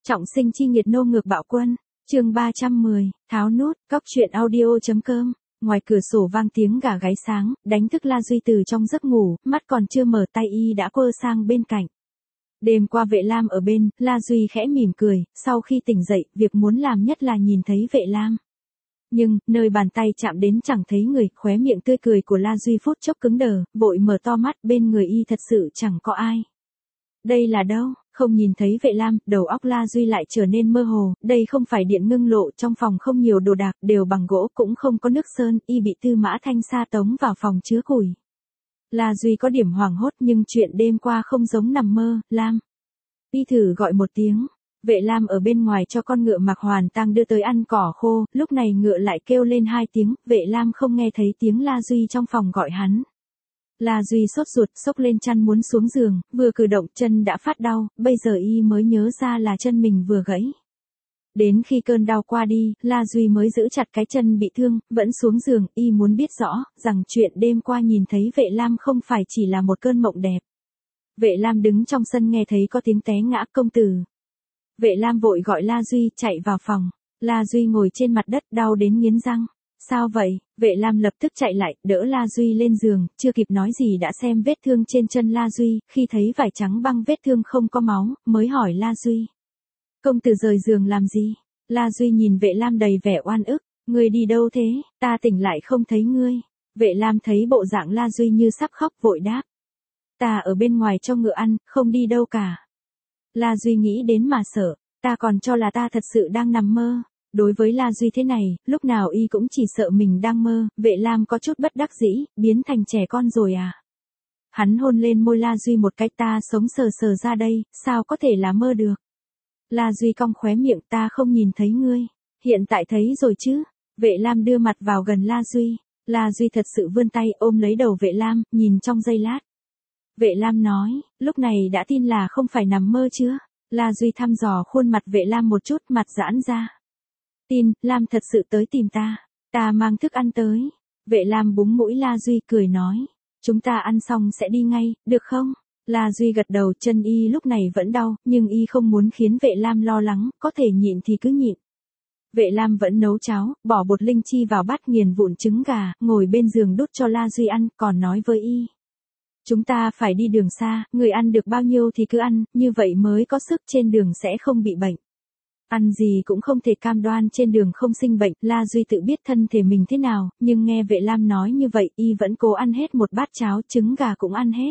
Trọng sinh chi nghiệt nô ngược bạo quân, chương 310, tháo nút, cóc truyện audio.com. Ngoài cửa sổ vang tiếng gà gáy sáng, đánh thức La Duy từ trong giấc ngủ, mắt còn chưa mở tay y đã quơ sang bên cạnh. Đêm qua Vệ Lam ở bên, La Duy khẽ mỉm cười, sau khi tỉnh dậy, việc muốn làm nhất là nhìn thấy Vệ Lam. Nhưng, nơi bàn tay chạm đến chẳng thấy người, khóe miệng tươi cười của La Duy phút chốc cứng đờ, vội mở to mắt, bên người y thật sự chẳng có ai. Đây là đâu? Không nhìn thấy Vệ Lam, đầu óc La Duy lại trở nên mơ hồ, đây không phải điện ngưng lộ, trong phòng không nhiều đồ đạc, đều bằng gỗ, cũng không có nước sơn, y bị Tư Mã Thanh Sa tống vào phòng chứa củi. La Duy có điểm hoảng hốt nhưng chuyện đêm qua không giống nằm mơ. Lam. Y thử gọi một tiếng. Vệ Lam ở bên ngoài cho con ngựa Mạc Hoàn Tang đưa tới ăn cỏ khô, lúc này ngựa lại kêu lên 2 tiếng, Vệ Lam không nghe thấy tiếng La Duy trong phòng gọi hắn. La Duy sốt ruột, xốc lên chăn muốn xuống giường, vừa cử động chân đã phát đau, bây giờ y mới nhớ ra là chân mình vừa gãy. Đến khi cơn đau qua đi, La Duy mới giữ chặt cái chân bị thương, vẫn xuống giường, y muốn biết rõ, rằng chuyện đêm qua nhìn thấy Vệ Lam không phải chỉ là một cơn mộng đẹp. Vệ Lam đứng trong sân nghe thấy có tiếng té ngã, công tử. Vệ Lam vội gọi La Duy, chạy vào phòng. La Duy ngồi trên mặt đất đau đến nghiến răng. Sao vậy? Vệ Lam lập tức chạy lại, đỡ La Duy lên giường, chưa kịp nói gì đã xem vết thương trên chân La Duy, khi thấy vải trắng băng vết thương không có máu, mới hỏi La Duy. Công tử rời giường làm gì? La Duy nhìn Vệ Lam đầy vẻ oan ức, ngươi đi đâu thế, ta tỉnh lại không thấy ngươi. Vệ Lam thấy bộ dạng La Duy như sắp khóc vội đáp. Ta ở bên ngoài cho ngựa ăn, không đi đâu cả. La Duy nghĩ đến mà sợ, ta còn cho là ta thật sự đang nằm mơ. Đối với La Duy thế này, lúc nào y cũng chỉ sợ mình đang mơ, Vệ Lam có chút bất đắc dĩ, biến thành trẻ con rồi à. Hắn hôn lên môi La Duy một cái, ta sống sờ sờ ra đây, sao có thể là mơ được. La Duy cong khóe miệng, ta không nhìn thấy ngươi, hiện tại thấy rồi chứ. Vệ Lam đưa mặt vào gần La Duy, La Duy thật sự vươn tay ôm lấy đầu Vệ Lam, nhìn trong giây lát. Vệ Lam nói, lúc này đã tin là không phải nằm mơ chưa? La Duy thăm dò khuôn mặt Vệ Lam một chút, mặt giãn ra. Tin, Lam thật sự tới tìm ta mang thức ăn tới. Vệ Lam búng mũi La Duy cười nói, chúng ta ăn xong sẽ đi ngay, được không? La Duy gật đầu, chân y lúc này vẫn đau, nhưng y không muốn khiến Vệ Lam lo lắng, có thể nhịn thì cứ nhịn. Vệ Lam vẫn nấu cháo, bỏ bột linh chi vào bát nghiền vụn trứng gà, ngồi bên giường đút cho La Duy ăn, còn nói với y. Chúng ta phải đi đường xa, người ăn được bao nhiêu thì cứ ăn, như vậy mới có sức trên đường sẽ không bị bệnh. Ăn gì cũng không thể cam đoan trên đường không sinh bệnh, La Duy tự biết thân thể mình thế nào, nhưng nghe Vệ Lam nói như vậy, y vẫn cố ăn hết một bát cháo, trứng gà cũng ăn hết.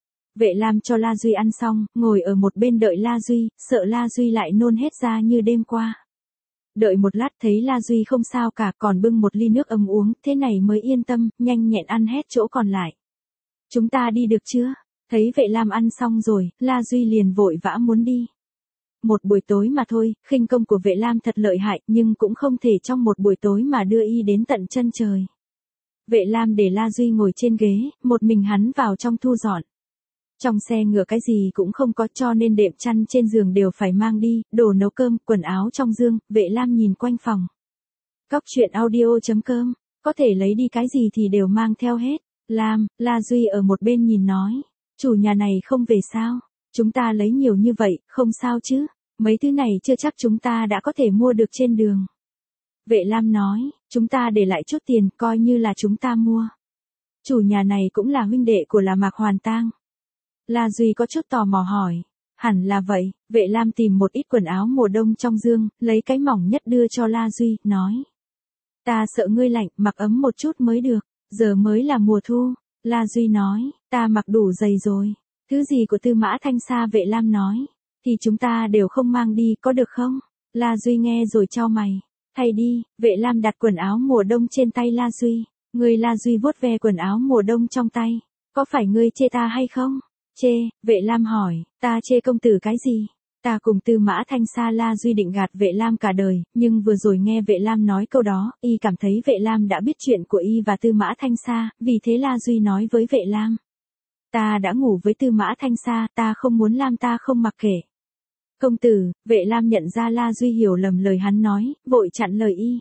Vệ Lam cho La Duy ăn xong, ngồi ở một bên đợi La Duy, sợ La Duy lại nôn hết ra như đêm qua. Đợi một lát thấy La Duy không sao cả, còn bưng một ly nước ấm uống, thế này mới yên tâm, nhanh nhẹn ăn hết chỗ còn lại. Chúng ta đi được chưa? Thấy Vệ Lam ăn xong rồi, La Duy liền vội vã muốn đi. Một buổi tối mà thôi, khinh công của Vệ Lam thật lợi hại, nhưng cũng không thể trong một buổi tối mà đưa y đến tận chân trời. Vệ Lam để La Duy ngồi trên ghế, một mình hắn vào trong thu dọn. Trong xe ngựa cái gì cũng không có, cho nên đệm chăn trên giường đều phải mang đi, đồ nấu cơm, quần áo trong giường. Vệ Lam nhìn quanh phòng. Cóc truyện audio.com, có thể lấy đi cái gì thì đều mang theo hết. La Duy ở một bên nhìn nói, chủ nhà này không về sao? Chúng ta lấy nhiều như vậy, không sao chứ? Mấy thứ này chưa chắc chúng ta đã có thể mua được trên đường. Vệ Lam nói, chúng ta để lại chút tiền, coi như là chúng ta mua. Chủ nhà này cũng là huynh đệ của là Mạc Hoàn Tang. La Duy có chút tò mò hỏi, hẳn là vậy. Vệ Lam tìm một ít quần áo mùa đông trong giường, lấy cái mỏng nhất đưa cho La Duy, nói. Ta sợ ngươi lạnh, mặc ấm một chút mới được, giờ mới là mùa thu. La Duy nói, ta mặc đủ dày rồi. Thứ gì của Tư Mã Thanh Sa? Vệ Lam nói, thì chúng ta đều không mang đi, có được không? La Duy nghe rồi chau mày, thay đi. Vệ Lam đặt quần áo mùa đông trên tay La Duy. La Duy vuốt ve quần áo mùa đông trong tay, có phải ngươi chê ta hay không? Chê? Vệ Lam hỏi, ta chê công tử cái gì? Ta cùng Tư Mã Thanh Sa. La Duy định gạt Vệ Lam cả đời, nhưng vừa rồi nghe Vệ Lam nói câu đó, y cảm thấy Vệ Lam đã biết chuyện của y và Tư Mã Thanh Sa, vì thế La Duy nói với Vệ Lam. Ta đã ngủ với Tư Mã Thanh Sa, ta không muốn Lam, ta không mặc kệ. Công tử. Vệ Lam nhận ra La Duy hiểu lầm lời hắn nói, vội chặn lời y.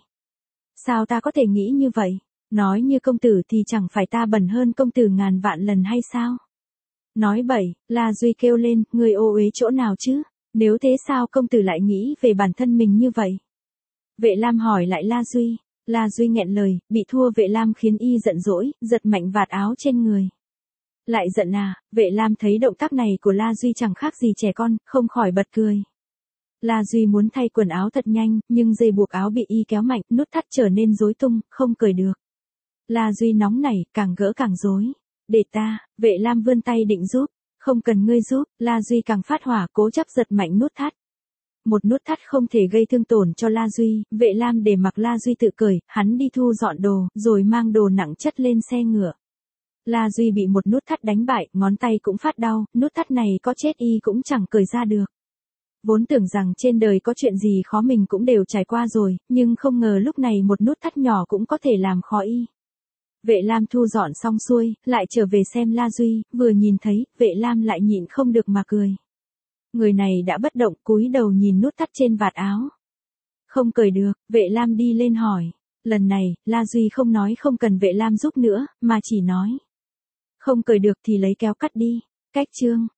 Sao ta có thể nghĩ như vậy? Nói như công tử thì chẳng phải ta bẩn hơn công tử ngàn vạn lần hay sao? Nói bậy. La Duy kêu lên, ngươi ô uế chỗ nào chứ? Nếu thế sao công tử lại nghĩ về bản thân mình như vậy? Vệ Lam hỏi lại La Duy. La Duy nghẹn lời, bị thua Vệ Lam khiến y giận dỗi, giật mạnh vạt áo trên người. Lại giận à? Vệ Lam thấy động tác này của La Duy chẳng khác gì trẻ con, không khỏi bật cười. La Duy muốn thay quần áo thật nhanh, nhưng dây buộc áo bị y kéo mạnh, nút thắt trở nên rối tung, không cởi được. La Duy nóng nảy, càng gỡ càng rối. Để ta, Vệ Lam vươn tay định giúp. Không cần ngươi giúp, La Duy càng phát hỏa, cố chấp giật mạnh nút thắt. Một nút thắt không thể gây thương tổn cho La Duy, Vệ Lam để mặc La Duy tự cởi, hắn đi thu dọn đồ, rồi mang đồ nặng chất lên xe ngựa. La Duy bị một nút thắt đánh bại, ngón tay cũng phát đau, nút thắt này có chết y cũng chẳng cởi ra được. Vốn tưởng rằng trên đời có chuyện gì khó mình cũng đều trải qua rồi, nhưng không ngờ lúc này một nút thắt nhỏ cũng có thể làm khó y. Vệ Lam thu dọn xong xuôi, lại trở về xem La Duy, vừa nhìn thấy, Vệ Lam lại nhịn không được mà cười. Người này đã bất động, cúi đầu nhìn nút thắt trên vạt áo. Không cởi được, Vệ Lam đi lên hỏi. Lần này, La Duy không nói không cần Vệ Lam giúp nữa, mà chỉ nói. Không cởi được thì lấy kéo cắt đi. Cách chương.